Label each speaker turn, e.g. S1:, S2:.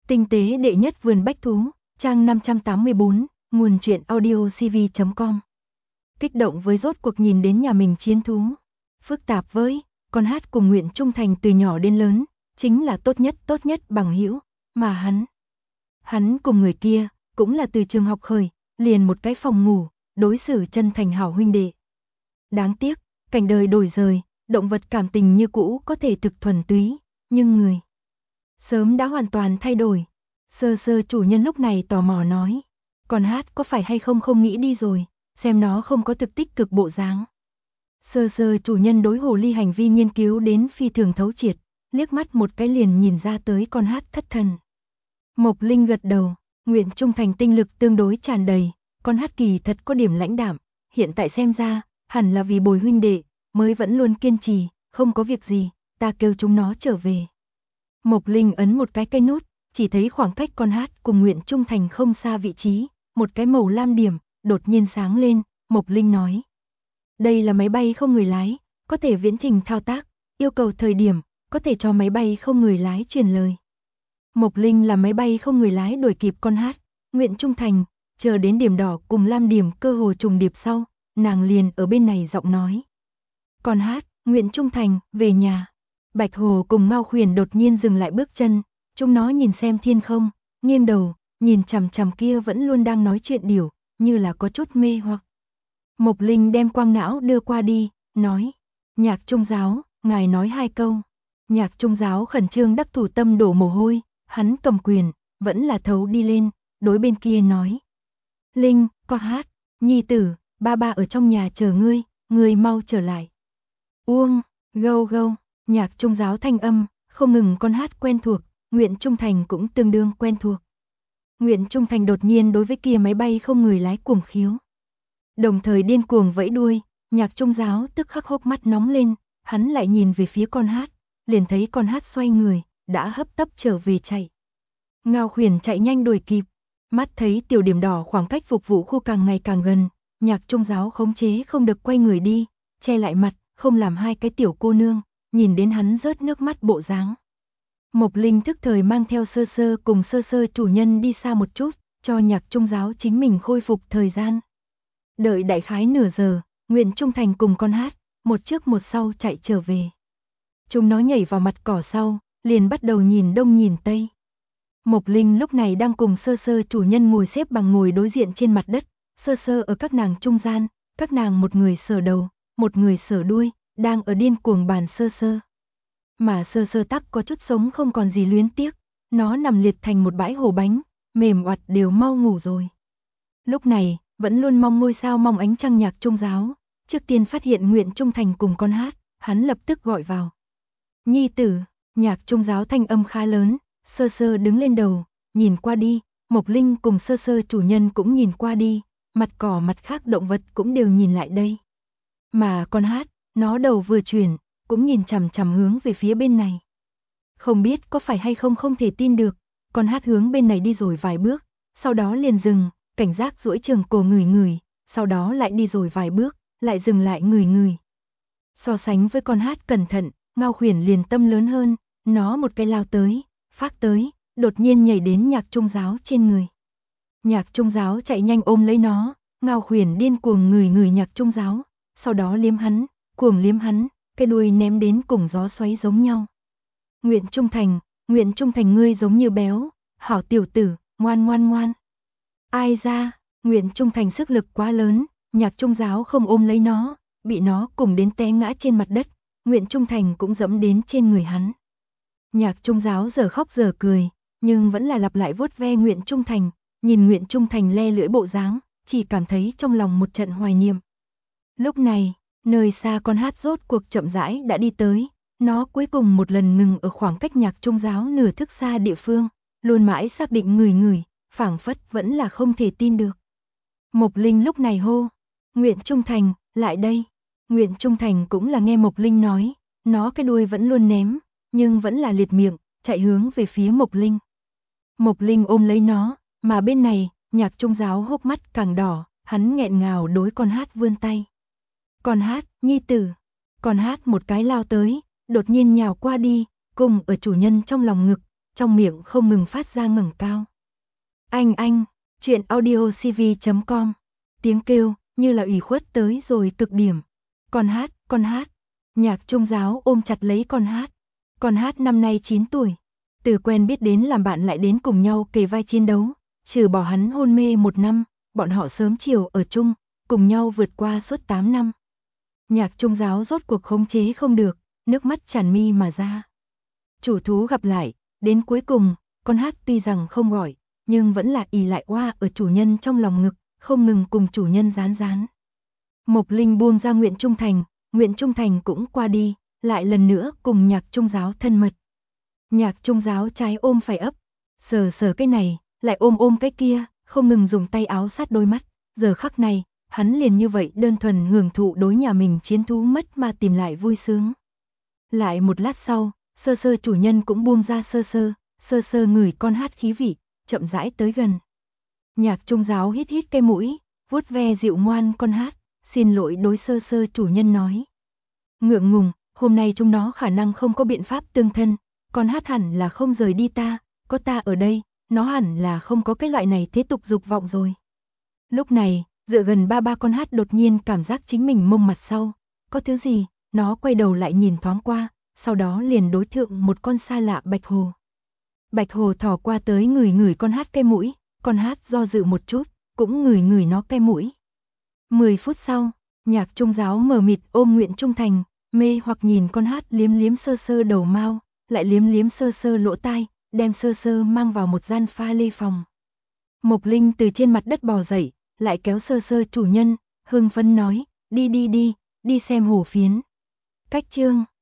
S1: Tinh tế đệ nhất vườn bách thú, trang 584, nguồn truyện audiocv.com. Kích động với rốt cuộc nhìn đến nhà mình chiến thú. Phức tạp với, con hát cùng Nguyện Trung Thành từ nhỏ đến lớn, chính là tốt nhất bằng hữu, mà hắn cùng người kia, cũng là từ trường học khởi, liền một cái phòng ngủ, đối xử chân thành hảo huynh đệ. Đáng tiếc, cảnh đời đổi rời, động vật cảm tình như cũ có thể thực thuần túy, nhưng người sớm đã hoàn toàn thay đổi. Sơ sơ chủ nhân lúc này tò mò nói, còn hát có phải hay không nghĩ đi rồi, xem nó không có thực tích cực bộ dáng. Sơ sơ chủ nhân đối hồ ly hành vi nghiên cứu đến phi thường thấu triệt, liếc mắt một cái liền nhìn ra tới con hát thất thần. Mộc Linh gật đầu, Nguyện Trung Thành tinh lực tương đối tràn đầy, con hát kỳ thật có điểm lãnh đạm, hiện tại xem ra, hẳn là vì bồi huynh đệ, mới vẫn luôn kiên trì, không có việc gì, ta kêu chúng nó trở về. Mộc Linh ấn một cái cây nút, chỉ thấy khoảng cách con hát cùng Nguyện Trung Thành không xa vị trí, một cái màu lam điểm, đột nhiên sáng lên, Mộc Linh nói. Đây là máy bay không người lái, có thể viễn trình thao tác, yêu cầu thời điểm, có thể cho máy bay không người lái truyền lời. Mộc Linh là máy bay không người lái đuổi kịp con hát, Nguyện Trung Thành, chờ đến điểm đỏ cùng lam điểm cơ hồ trùng điệp sau, nàng liền ở bên này giọng nói. Con hát, Nguyện Trung Thành, về nhà. Bạch Hồ cùng Ngao Khuyển đột nhiên dừng lại bước chân, chúng nó nhìn xem thiên không, nghiêng đầu, nhìn chằm chằm kia vẫn luôn đang nói chuyện điểu, như là có chút mê hoặc. Mộc Linh đem quang não đưa qua đi, nói, Nhạc Trung giáo, ngài nói 2 câu. Nhạc Trung giáo khẩn trương đắc thủ tâm đổ mồ hôi, hắn cầm quyền, vẫn là thấu đi lên, đối bên kia nói. Linh, con hát, nhi tử, ba ở trong nhà chờ ngươi mau trở lại. Uông, gâu gâu. Nhạc Trung giáo thanh âm, không ngừng con hát quen thuộc, Nguyện Trung Thành cũng tương đương quen thuộc. Nguyện Trung Thành đột nhiên đối với kia máy bay không người lái cuồng khiếu. Đồng thời điên cuồng vẫy đuôi, Nhạc Trung giáo tức khắc hốc mắt nóng lên, hắn lại nhìn về phía con hát, liền thấy con hát xoay người, đã hấp tấp trở về chạy. Ngao Khuyển chạy nhanh đuổi kịp, mắt thấy tiểu điểm đỏ khoảng cách phục vụ khu càng ngày càng gần, Nhạc Trung giáo khống chế không được quay người đi, che lại mặt, không làm hai cái tiểu cô nương nhìn đến hắn rớt nước mắt bộ dáng. Mộc Linh thức thời mang theo sơ sơ cùng sơ sơ chủ nhân đi xa một chút, cho Nhạc Trung giáo chính mình khôi phục thời gian. Đợi đại khái nửa giờ, Nguyện Trung Thành cùng con hát, một trước một sau chạy trở về. Chúng nó nhảy vào mặt cỏ sau, liền bắt đầu nhìn đông nhìn tây. Mộc Linh lúc này đang cùng sơ sơ chủ nhân ngồi xếp bằng ngồi đối diện trên mặt đất, sơ sơ ở các nàng trung gian, các nàng một người sờ đầu, một người sờ đuôi, đang ở điên cuồng bàn sơ sơ. Mà sơ sơ tắc có chút sống không còn gì luyến tiếc, nó nằm liệt thành một bãi hồ bánh, mềm oặt đều mau ngủ rồi. Lúc này, vẫn luôn mong ngôi sao mong ánh trăng Nhạc Trung giáo, trước tiên phát hiện Nguyện Trung Thành cùng con hát, hắn lập tức gọi vào. Nhi tử, Nhạc Trung giáo thanh âm khá lớn, sơ sơ đứng lên đầu, nhìn qua đi, Mộc Linh cùng sơ sơ chủ nhân cũng nhìn qua đi, mặt cỏ mặt khác động vật cũng đều nhìn lại đây. Mà con hát, nó đầu vừa chuyển, cũng nhìn chằm chằm hướng về phía bên này. Không biết có phải hay không thể tin được, con hát hướng bên này đi rồi vài bước, sau đó liền dừng, cảnh giác duỗi trường cổ ngửi, sau đó lại đi rồi vài bước, lại dừng lại ngửi. So sánh với con hát cẩn thận, Ngao Khuyển liền tâm lớn hơn, nó một cái lao tới, phác tới, đột nhiên nhảy đến Nhạc Trung giáo trên người. Nhạc Trung giáo chạy nhanh ôm lấy nó, Ngao Khuyển điên cuồng ngửi Nhạc Trung giáo, sau đó cuồng liếm hắn, cái đuôi ném đến cùng gió xoáy giống nhau. Nguyện Trung Thành ngươi giống như béo, hảo tiểu tử, ngoan. Ai ra, Nguyện Trung Thành sức lực quá lớn, Nhạc Trung giáo không ôm lấy nó, bị nó cùng đến té ngã trên mặt đất, Nguyện Trung Thành cũng dẫm đến trên người hắn. Nhạc Trung giáo giờ khóc giờ cười, nhưng vẫn là lặp lại vuốt ve Nguyện Trung Thành, nhìn Nguyện Trung Thành le lưỡi bộ dáng, chỉ cảm thấy trong lòng một trận hoài niệm. Lúc này, nơi xa con hát rốt cuộc chậm rãi đã đi tới, nó cuối cùng một lần ngừng ở khoảng cách Nhạc Trung giáo nửa thước xa địa phương, luôn mãi xác định ngửi, phảng phất vẫn là không thể tin được. Mộc Linh lúc này hô, Nguyện Trung Thành, lại đây. Nguyện Trung Thành cũng là nghe Mộc Linh nói, nó cái đuôi vẫn luôn ném, nhưng vẫn là liệt miệng, chạy hướng về phía Mộc Linh. Mộc Linh ôm lấy nó, mà bên này, Nhạc Trung giáo hốc mắt càng đỏ, hắn nghẹn ngào đối con hát vươn tay. Con hát, nhi tử. Con hát một cái lao tới, đột nhiên nhào qua đi, cùng ở chủ nhân trong lòng ngực, trong miệng không ngừng phát ra ngẩng cao. Anh, truyện audiocv.com. Tiếng kêu như là ủy khuất tới rồi cực điểm. Con hát. Nhạc Trung Giáo ôm chặt lấy con hát. Con hát năm nay 9 tuổi. Từ quen biết đến làm bạn lại đến cùng nhau kề vai chiến đấu. Trừ bỏ hắn hôn mê 1 năm, bọn họ sớm chiều ở chung, cùng nhau vượt qua suốt 8 năm. Nhạc Trung Giáo rốt cuộc khống chế không được, nước mắt tràn mi mà ra. Chủ thú gặp lại, đến cuối cùng, con hát tuy rằng không gọi, nhưng vẫn là ì lại oa ở chủ nhân trong lòng ngực, không ngừng cùng chủ nhân rán. Mộc Linh buông ra Nguyện Trung Thành cũng qua đi, lại lần nữa cùng Nhạc Trung Giáo thân mật. Nhạc Trung Giáo trái ôm phải ấp, sờ cái này, lại ôm cái kia, không ngừng dùng tay áo sát đôi mắt. Giờ khắc này, hắn liền như vậy đơn thuần hưởng thụ đối nhà mình chiến thú mất mà tìm lại vui sướng. Lại một lát sau, Sơ chủ nhân cũng buông ra Sơ ngửi con hát khí vị, chậm rãi tới gần. Nhạc Trung Giáo hít cái mũi, vuốt ve dịu ngoan con hát, xin lỗi đối Sơ chủ nhân nói. Ngượng ngùng, hôm nay chúng nó khả năng không có biện pháp tương thân, con hát hẳn là không rời đi ta, có ta ở đây, nó hẳn là không có cái loại này thế tục dục vọng rồi. Lúc này, dựa gần ba con hát đột nhiên cảm giác chính mình mông mặt sau, có thứ gì, nó quay đầu lại nhìn thoáng qua, sau đó liền đối thượng một con xa lạ bạch hồ. Bạch hồ thò qua tới ngửi con hát cái mũi, con hát do dự một chút, cũng ngửi nó cái mũi. 10 phút sau, Nhạc Trung Giáo mờ mịt ôm Nguyện Trung Thành, mê hoặc nhìn con hát liếm Sơ đầu mao, lại liếm Sơ lỗ tai, đem Sơ mang vào một gian pha lê phòng. Mộc Linh từ trên mặt đất bò dậy, lại kéo Sơ chủ nhân, hưng phấn nói, đi xem hổ phiến. Cách chương